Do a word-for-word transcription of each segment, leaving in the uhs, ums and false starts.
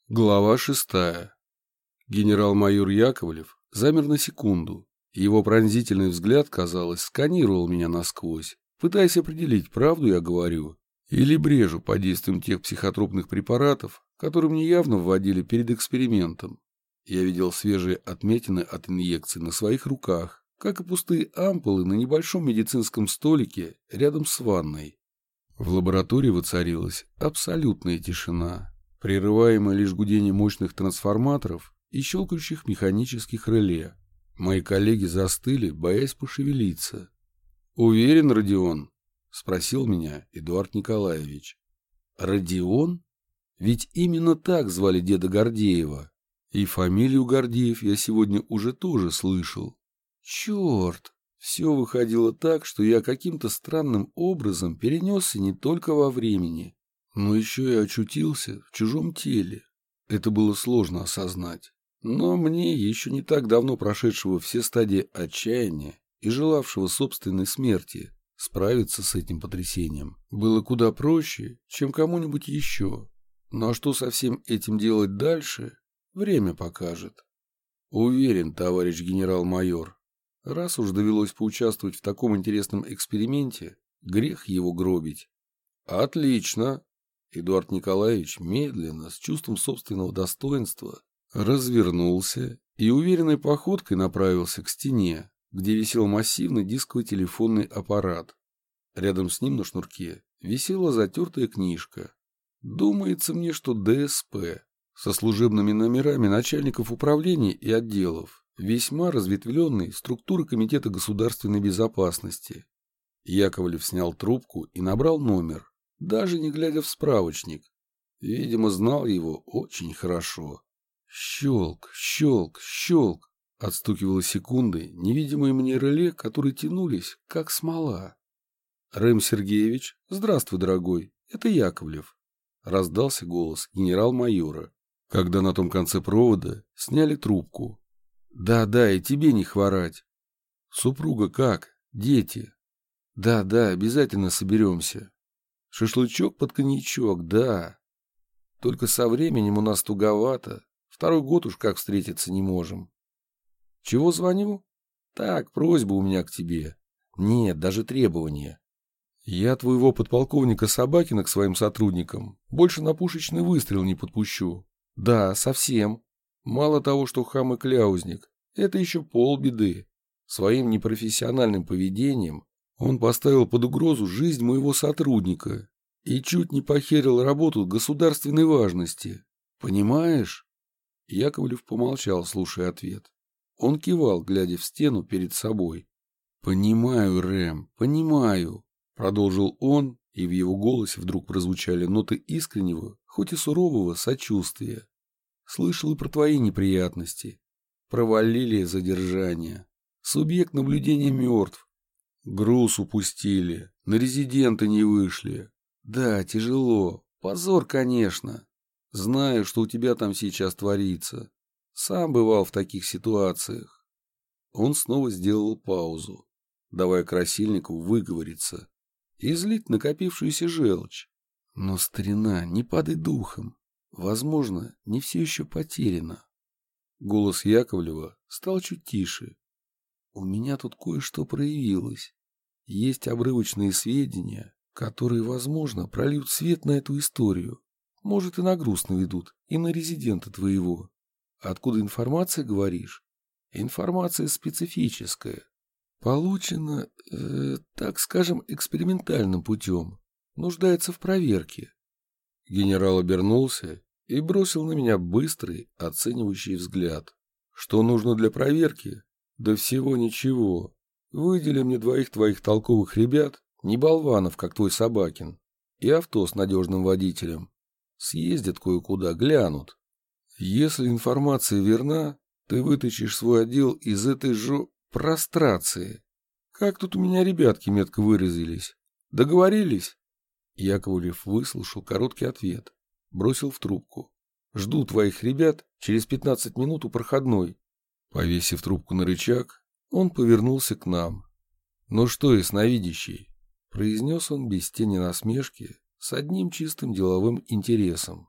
Глава шестая. Генерал-майор Яковлев замер на секунду. Его пронзительный взгляд, казалось, сканировал меня насквозь, пытаясь определить, правду я говорю, или брежу под действием тех психотропных препаратов, которые мне явно вводили перед экспериментом. Я видел свежие отметины от инъекций на своих руках, как и пустые ампулы на небольшом медицинском столике рядом с ванной. В лаборатории воцарилась абсолютная тишина, прерываемое лишь гудение мощных трансформаторов и щелкающих механических реле. Мои коллеги застыли, боясь пошевелиться. «Уверен, Родион?» — спросил меня Эдуард Николаевич. «Родион? Ведь именно так звали деда Гордеева. И фамилию Гордеев я сегодня уже тоже слышал. Черт!» Все выходило так, что я каким-то странным образом перенесся не только во времени, но еще и очутился в чужом теле. Это было сложно осознать. Но мне, еще не так давно прошедшего все стадии отчаяния и желавшего собственной смерти, справиться с этим потрясением было куда проще, чем кому-нибудь еще. Ну а что со всем этим делать дальше, время покажет. Уверен, товарищ генерал-майор, раз уж довелось поучаствовать в таком интересном эксперименте, грех его гробить. Отлично. Эдуард Николаевич медленно, с чувством собственного достоинства, развернулся и уверенной походкой направился к стене, где висел массивный дисковый телефонный аппарат. Рядом с ним на шнурке висела затертая книжка. Думается мне, что ДСП со служебными номерами начальников управлений и отделов, весьма разветвленной структуры Комитета государственной безопасности. Яковлев снял трубку и набрал номер, даже не глядя в справочник. Видимо, знал его очень хорошо. Щелк, щелк, щелк. Отстукивало секунды невидимые мне реле, которые тянулись, как смола. «Рэм Сергеевич, здравствуй, дорогой, это Яковлев», — раздался голос генерал-майора, когда на том конце провода сняли трубку. «Да-да, и тебе не хворать. Супруга как? Дети?» «Да-да, обязательно соберемся. Шашлычок под коньячок, да. Только со временем у нас туговато. Второй год уж как встретиться не можем. Чего звоню? Так, просьба у меня к тебе. Нет, даже требования. Я твоего подполковника Собакина к своим сотрудникам больше на пушечный выстрел не подпущу. Да, совсем. Мало того, что хам и кляузник, это еще полбеды. Своим непрофессиональным поведением он поставил под угрозу жизнь моего сотрудника и чуть не похерил работу государственной важности. Понимаешь? Яковлев помолчал, слушая ответ. Он кивал, глядя в стену перед собой. «Понимаю, Рэм, понимаю», — продолжил он, и в его голосе вдруг прозвучали ноты искреннего, хоть и сурового сочувствия. «Слышал и про твои неприятности. Провалили задержание. Субъект наблюдения мертв. Груз упустили, на резиденты не вышли. Да, тяжело, позор, конечно. Знаю, что у тебя там сейчас творится. Сам бывал в таких ситуациях». Он снова сделал паузу, давая Красильникову выговориться, излить накопившуюся желчь. «Но, старина, не падай духом. Возможно, не все еще потеряно». Голос Яковлева стал чуть тише. «У меня тут кое-что проявилось. Есть обрывочные сведения, которые, возможно, прольют свет на эту историю. Может, и на груз наведут, и на резидента твоего. Откуда информация, говоришь? Информация специфическая. Получена, э, так скажем, экспериментальным путем. Нуждается в проверке». Генерал обернулся и бросил на меня быстрый, оценивающий взгляд. «Что нужно для проверки? Да всего ничего. Выдели мне двоих твоих толковых ребят, не болванов, как твой Собакин, и авто с надежным водителем. Съездят кое-куда, глянут. Если информация верна, ты вытащишь свой отдел из этой же прострации. Как тут у меня ребятки метко выразились? Договорились?» Яковлев выслушал короткий ответ, бросил в трубку. «Жду твоих ребят через пятнадцать минут у проходной». Повесив трубку на рычаг, он повернулся к нам. «Ну что, ясновидящий?» — произнес он без тени насмешки, с одним чистым деловым интересом.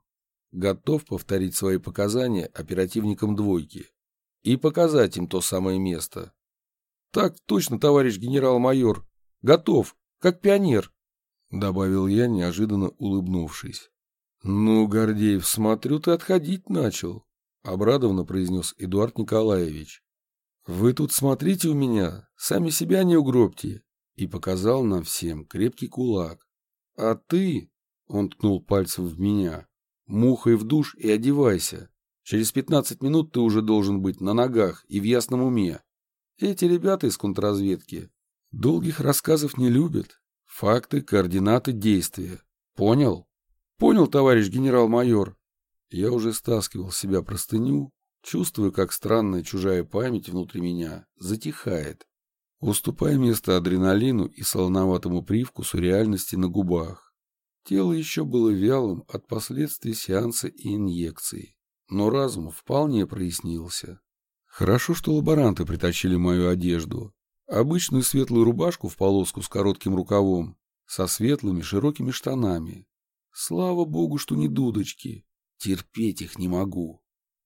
готов повторить свои показания оперативникам двойки и показать им то самое место. «Так точно, товарищ генерал-майор. Готов, как пионер», — добавил я, неожиданно улыбнувшись. «Ну, Гордеев, смотрю, ты отходить начал», — обрадованно произнес Эдуард Николаевич. «Вы тут смотрите у меня, сами себя не угробьте», и показал нам всем крепкий кулак. «А ты», — он ткнул пальцем в меня, — «мухой в душ и одевайся. Через пятнадцать минут ты уже должен быть на ногах и в ясном уме. Эти ребята из контрразведки долгих рассказов не любят. Факты, координаты, действия. Понял?» «Понял, товарищ генерал-майор». Я уже стаскивал с себя простыню, чувствуя, как странная чужая память внутри меня затихает, уступая место адреналину и солоноватому привкусу реальности на губах. Тело еще было вялым от последствий сеанса и инъекций, но разум вполне прояснился. Хорошо, что лаборанты притащили мою одежду. Обычную светлую рубашку в полоску с коротким рукавом, со светлыми широкими штанами. Слава богу, что не дудочки. Терпеть их не могу.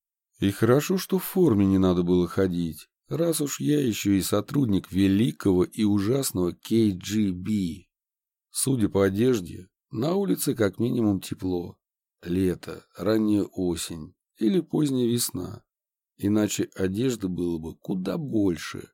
И хорошо, что в форме не надо было ходить, раз уж я еще и сотрудник великого и ужасного кей джи би. Судя по одежде, на улице как минимум тепло. Лето, ранняя осень или поздняя весна. Иначе одежды было бы куда больше.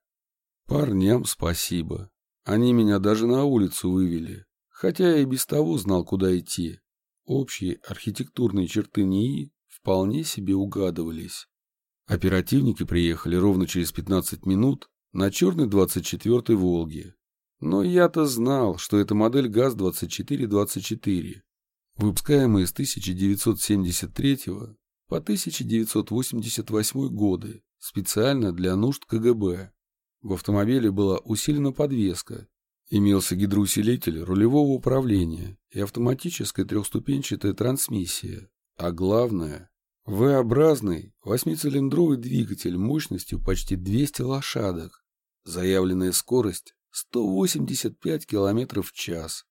Парням спасибо. Они меня даже на улицу вывели, хотя я и без того знал, куда идти. Общие архитектурные черты НИИ вполне себе угадывались. Оперативники приехали ровно через пятнадцать минут на черной двадцать четвёртой «Волге». Но я-то знал, что это модель ГАЗ двадцать четыре двадцать четыре, выпускаемая с тысяча девятьсот семьдесят третьего по тысяча девятьсот восемьдесят восьмой годы специально для нужд ка гэ бэ. В автомобиле была усилена подвеска, имелся гидроусилитель рулевого управления и автоматическая трехступенчатая трансмиссия, а главное – вэ-образный восьмицилиндровый двигатель мощностью почти двести лошадок, заявленная скорость сто восемьдесят пять километров в час.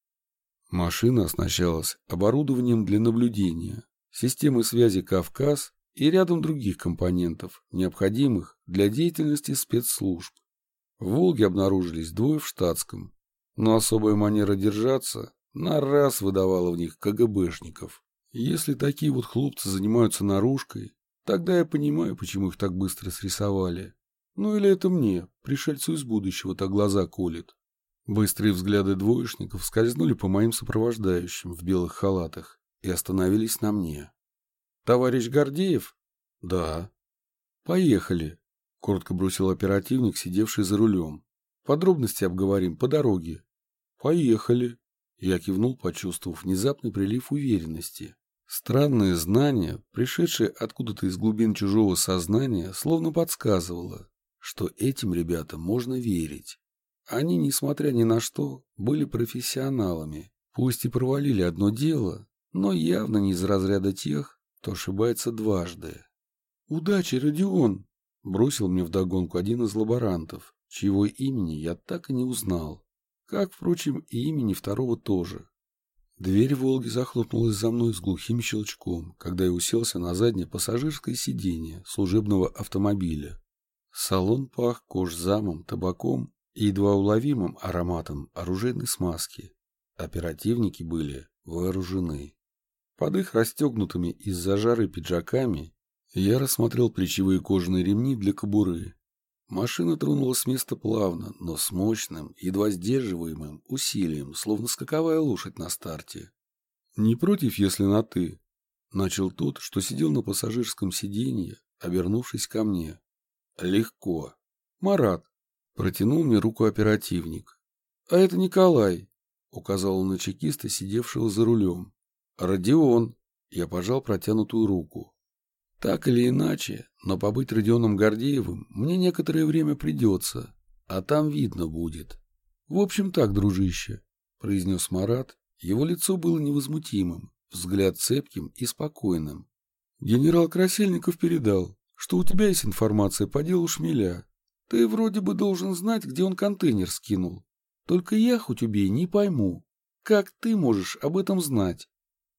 Машина оснащалась оборудованием для наблюдения, системой связи «Кавказ» и рядом других компонентов, необходимых для деятельности спецслужб. В «Волге» обнаружились двое в штатском, но особая манера держаться на раз выдавала в них ка гэ бэшников. Если такие вот хлопцы занимаются наружкой, тогда я понимаю, почему их так быстро срисовали. Ну или это мне, пришельцу из будущего, так глаза колет. Быстрые взгляды двоечников скользнули по моим сопровождающим в белых халатах и остановились на мне. «Товарищ Гордеев?» «Да». «Поехали», — коротко бросил оперативник, сидевший за рулем. «Подробности обговорим по дороге». «Поехали». Я кивнул, почувствовав внезапный прилив уверенности. Странное знание, пришедшее откуда-то из глубин чужого сознания, словно подсказывало, что этим ребятам можно верить. Они, несмотря ни на что, были профессионалами, пусть и провалили одно дело, но явно не из разряда тех, кто ошибается дважды. «Удачи, Родион!» — бросил мне вдогонку один из лаборантов, чьего имени я так и не узнал. Как, впрочем, и имени второго тоже. Дверь «Волги» захлопнулась за мной с глухим щелчком, когда я уселся на заднее пассажирское сиденье служебного автомобиля. Салон пах кожзамом, табаком и едва уловимым ароматом оружейной смазки. Оперативники были вооружены. Под их расстегнутыми из-за жары пиджаками я рассмотрел плечевые кожаные ремни для кобуры. Машина тронулась с места плавно, но с мощным, едва сдерживаемым усилием, словно скаковая лошадь на старте. «Не против, если на «ты», — начал тот, что сидел на пассажирском сиденье, обернувшись ко мне. «Легко. Марат», — протянул мне руку оперативник. «А это Николай», — указал он на чекиста, сидевшего за рулем. «Родион», — я пожал протянутую руку. Так или иначе, но побыть Родионом Гордеевым мне некоторое время придется, а там видно будет. В общем так, дружище, — произнес Марат, его лицо было невозмутимым, взгляд цепким и спокойным. Генерал Красильников передал, что у тебя есть информация по делу Шмеля. Ты вроде бы должен знать, где он контейнер скинул. Только я, хоть убей, не пойму, как ты можешь об этом знать?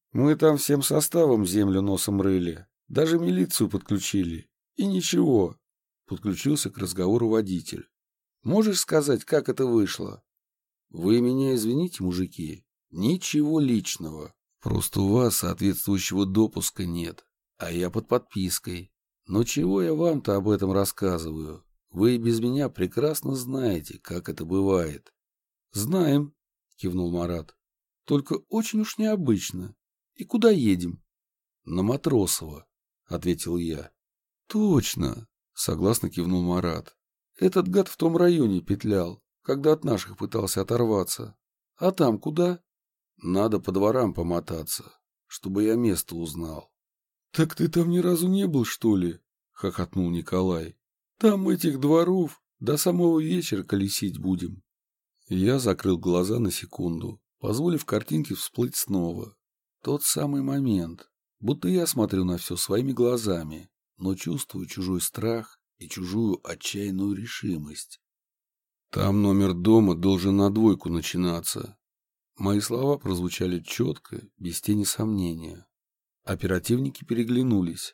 Мы там всем составом землю носом рыли, даже милицию подключили. И ничего. Подключился к разговору водитель. Можешь сказать, как это вышло? Вы меня извините, мужики, ничего личного. Просто у вас соответствующего допуска нет, а я под подпиской. Но чего я вам-то об этом рассказываю? Вы и без меня прекрасно знаете, как это бывает. Знаем, кивнул Марат. Только очень уж необычно. И куда едем? На Матросово, ответил я. Точно, согласно кивнул Марат. Этот гад в том районе петлял, когда от наших пытался оторваться. А там куда? Надо по дворам помотаться, чтобы я место узнал. — Так ты там ни разу не был, что ли? — хохотнул Николай. — Там этих дворов до самого вечера колесить будем. Я закрыл глаза на секунду, позволив картинке всплыть снова. Тот самый момент, будто я смотрю на все своими глазами, но чувствую чужой страх и чужую отчаянную решимость. Там номер дома должен на двойку начинаться. Мои слова прозвучали четко, без тени сомнения. Оперативники переглянулись.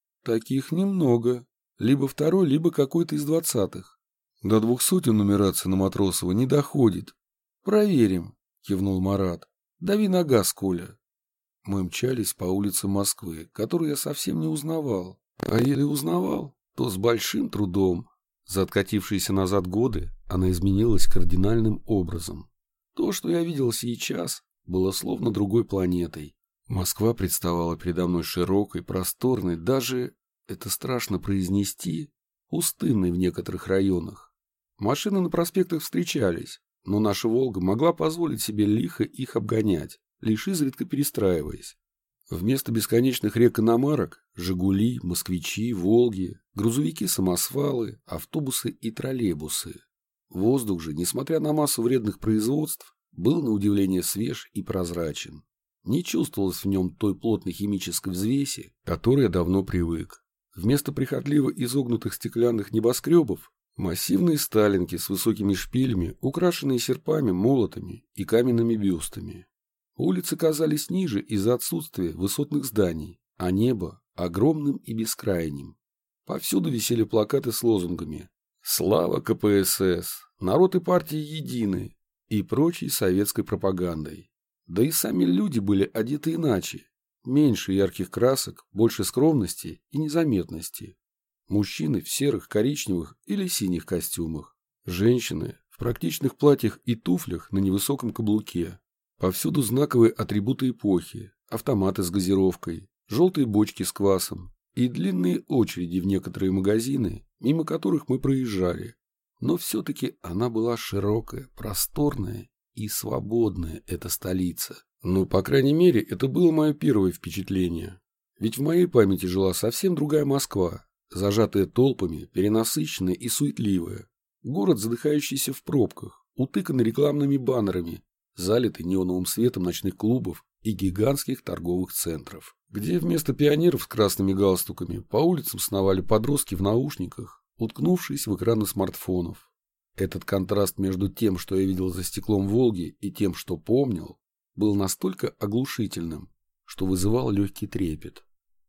Таких немного. Либо второй, либо какой-то из двадцатых. До двух сотен нумерация на Матросова не доходит. Проверим, кивнул Марат. Дави на газ, Коля. Мы мчались по улицам Москвы, которую я совсем не узнавал. А если узнавал, то с большим трудом. За откатившиеся назад годы она изменилась кардинальным образом. То, что я видел сейчас, было словно другой планетой. Москва представала передо мной широкой, просторной, даже, это страшно произнести, пустынной в некоторых районах. Машины на проспектах встречались, но наша «Волга» могла позволить себе лихо их обгонять, лишь изредка перестраиваясь. Вместо бесконечных рек иномарок – «Жигули», «Москвичи», «Волги», грузовики-самосвалы, автобусы и троллейбусы. Воздух же, несмотря на массу вредных производств, был на удивление свеж и прозрачен. Не чувствовалось в нем той плотной химической взвеси, к которой я давно привык. Вместо прихотливо изогнутых стеклянных небоскребов – массивные сталинки с высокими шпилями, украшенные серпами, молотами и каменными бюстами. Улицы казались ниже из-за отсутствия высотных зданий, а небо – огромным и бескрайним. Повсюду висели плакаты с лозунгами «Слава ка пэ эс эс», «Народ и партии едины» и прочей советской пропагандой. Да и сами люди были одеты иначе. Меньше ярких красок, больше скромности и незаметности. Мужчины в серых, коричневых или синих костюмах. Женщины в практичных платьях и туфлях на невысоком каблуке. Повсюду знаковые атрибуты эпохи, автоматы с газировкой, желтые бочки с квасом и длинные очереди в некоторые магазины, мимо которых мы проезжали. Но все-таки она была широкая, просторная и свободная, эта столица. Ну, по крайней мере, это было мое первое впечатление. Ведь в моей памяти жила совсем другая Москва, зажатая толпами, перенасыщенная и суетливая. Город, задыхающийся в пробках, утыканный рекламными баннерами, залитый неоновым светом ночных клубов и гигантских торговых центров, где вместо пионеров с красными галстуками по улицам сновали подростки в наушниках, уткнувшись в экраны смартфонов. Этот контраст между тем, что я видел за стеклом «Волги», и тем, что помнил, был настолько оглушительным, что вызывал легкий трепет.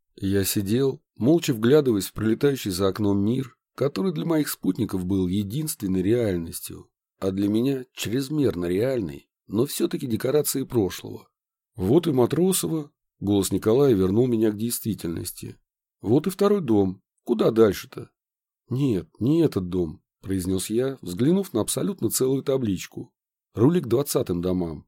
Я сидел, молча вглядываясь в пролетающий за окном мир, который для моих спутников был единственной реальностью, а для меня чрезмерно реальной, но все-таки декорацией прошлого. Вот и Матросово, голос Николая вернул меня к действительности. Вот и второй дом, куда дальше-то? Нет, не этот дом, произнес я, взглянув на абсолютно целую табличку. Рули к двадцатым домам.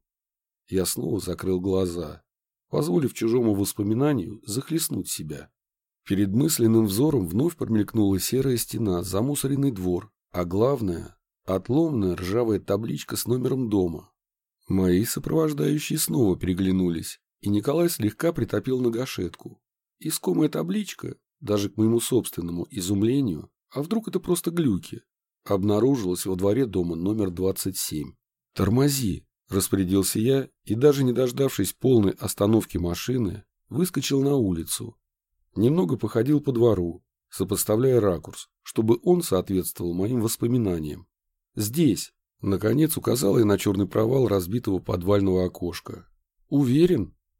Я снова закрыл глаза, позволив чужому воспоминанию захлестнуть себя. Перед мысленным взором вновь промелькнула серая стена, замусоренный двор, а главное – отломанная ржавая табличка с номером дома. Мои сопровождающие снова переглянулись, и Николай слегка притопил на гашетку. Искомая табличка, даже к моему собственному изумлению, а вдруг это просто глюки, обнаружилась во дворе дома номер двадцать семь. «Тормози!» – распорядился я, и даже не дождавшись полной остановки машины, выскочил на улицу. Немного походил по двору, сопоставляя ракурс, чтобы он соответствовал моим воспоминаниям. «Здесь!» – наконец указал я на черный провал разбитого подвального окошка. «Уверен?» –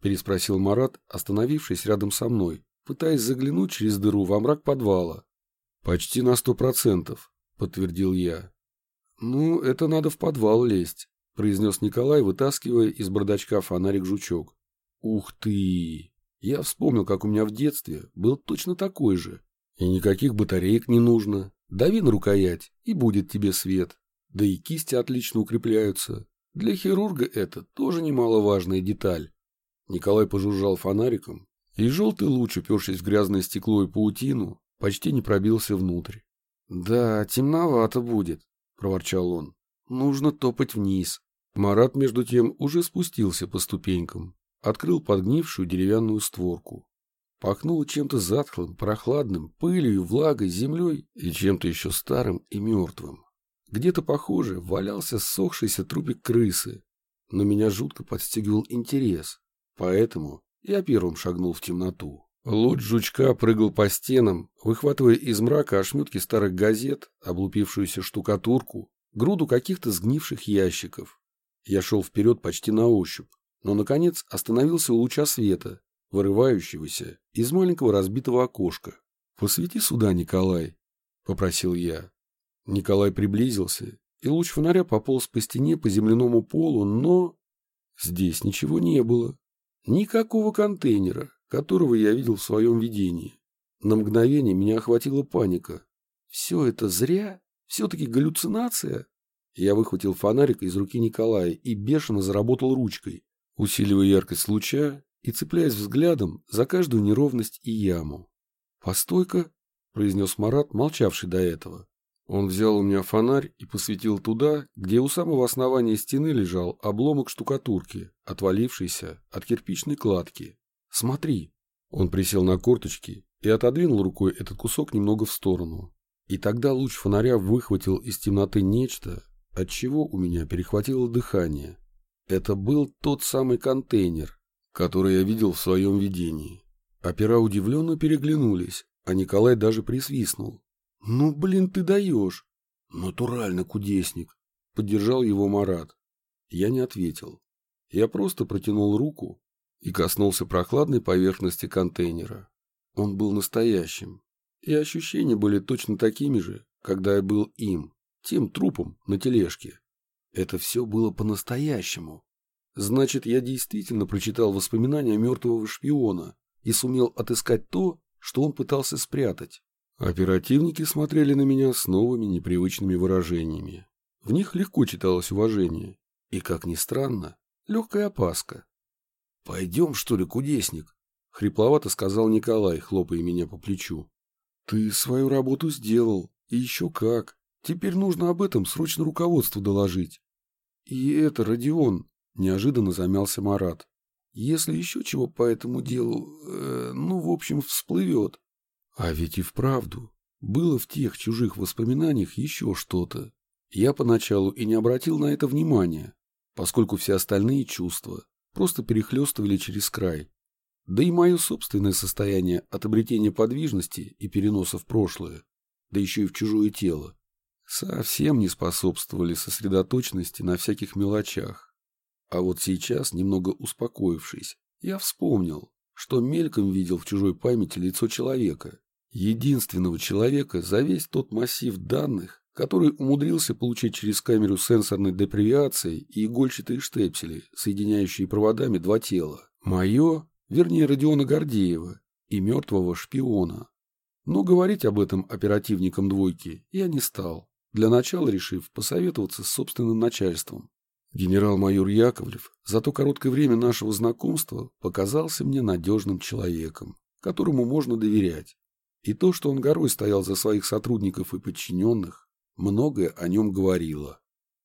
переспросил Марат, остановившись рядом со мной, пытаясь заглянуть через дыру во мрак подвала. «Почти на сто процентов», — подтвердил я. «Ну, это надо в подвал лезть», — произнес Николай, вытаскивая из бардачка фонарик-жучок. «Ух ты! Я вспомнил, как у меня в детстве был точно такой же. И никаких батареек не нужно. Дави на рукоять, и будет тебе свет. Да и кисти отлично укрепляются. Для хирурга это тоже немаловажная деталь». Николай пожужжал фонариком, и желтый луч, упершись в грязное стекло и паутину, почти не пробился внутрь. «Да, темновато будет», — проворчал он. «Нужно топать вниз». Марат, между тем, уже спустился по ступенькам, открыл подгнившую деревянную створку. Пахнуло чем-то затхлым, прохладным, пылью, влагой, землей и чем-то еще старым и мертвым. Где-то, похоже, валялся ссохшийся трупик крысы, но меня жутко подстегивал интерес, поэтому я первым шагнул в темноту. Луч жучка прыгал по стенам, выхватывая из мрака ошметки старых газет, облупившуюся штукатурку, груду каких-то сгнивших ящиков. Я шел вперед почти на ощупь, но, наконец, остановился у луча света, вырывающегося из маленького разбитого окошка. «Посвети сюда, Николай», — попросил я. Николай приблизился, и луч фонаря пополз по стене по земляному полу, но здесь ничего не было. Никакого контейнера, которого я видел в своем видении. На мгновение меня охватила паника. Все это зря? Все-таки галлюцинация? Я выхватил фонарик из руки Николая и бешено заработал ручкой, усиливая яркость луча и цепляясь взглядом за каждую неровность и яму. «Постой-ка», — произнес Марат, молчавший до этого. Он взял у меня фонарь и посветил туда, где у самого основания стены лежал обломок штукатурки, отвалившийся от кирпичной кладки. «Смотри». Он присел на корточки и отодвинул рукой этот кусок немного в сторону. И тогда луч фонаря выхватил из темноты нечто, от чего у меня перехватило дыхание. Это был тот самый контейнер, который я видел в своем видении. Опера удивленно переглянулись, а Николай даже присвистнул. «Ну, блин, ты даешь!» «Натурально, кудесник!» — поддержал его Марат. Я не ответил. Я просто протянул руку и коснулся прохладной поверхности контейнера. Он был настоящим, и ощущения были точно такими же, когда я был им, тем трупом на тележке. Это все было по-настоящему. Значит, я действительно прочитал воспоминания мертвого шпиона и сумел отыскать то, что он пытался спрятать. Оперативники смотрели на меня с новыми непривычными выражениями. В них легко читалось уважение. И, как ни странно, легкая опаска. «Пойдем, что ли, кудесник?» — хрипловато сказал Николай, хлопая меня по плечу. «Ты свою работу сделал, и еще как. Теперь нужно об этом срочно руководству доложить». «И это, Родион», — неожиданно замялся Марат. «Если еще чего по этому делу, э, ну, в общем, всплывет». А ведь и вправду было в тех чужих воспоминаниях еще что-то. Я поначалу и не обратил на это внимания, поскольку все остальные чувства просто перехлестывали через край. Да и мое собственное состояние от обретения подвижности и переноса в прошлое, да еще и в чужое тело, совсем не способствовали сосредоточенности на всяких мелочах. А вот сейчас, немного успокоившись, я вспомнил, что мельком видел в чужой памяти лицо человека, единственного человека за весь тот массив данных, который умудрился получить через камеру сенсорной депривации и игольчатые штепсели, соединяющие проводами два тела. Мое, вернее Родиона Гордеева, и мертвого шпиона. Но говорить об этом оперативникам двойки я не стал, для начала решив посоветоваться с собственным начальством. Генерал-майор Яковлев за то короткое время нашего знакомства показался мне надежным человеком, которому можно доверять. И то, что он горой стоял за своих сотрудников и подчиненных, многое о нем говорило.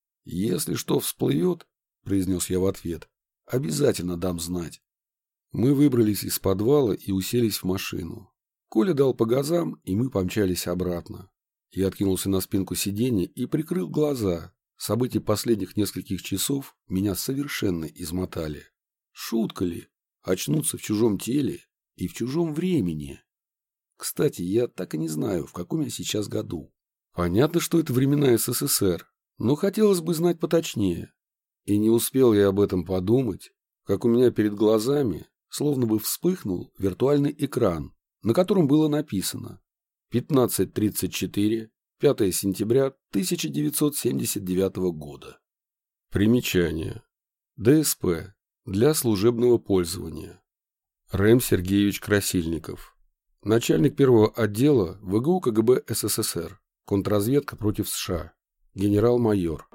«Если что всплывет, — произнес я в ответ, — обязательно дам знать». Мы выбрались из подвала и уселись в машину. Коля дал по газам, и мы помчались обратно. Я откинулся на спинку сиденья и прикрыл глаза. События последних нескольких часов меня совершенно измотали. Шутка ли? Очнуться в чужом теле и в чужом времени. Кстати, я так и не знаю, в каком я сейчас году. Понятно, что это времена СССР, но хотелось бы знать поточнее. И не успел я об этом подумать, как у меня перед глазами словно бы вспыхнул виртуальный экран, на котором было написано пятнадцать тридцать четыре, пятое сентября тысяча девятьсот семьдесят девятого года. Примечание. ДСП. Для служебного пользования. Рэм Сергеевич Красильников. Начальник первого отдела ВГУ КГБ СССР. Контрразведка против США. Генерал-майор.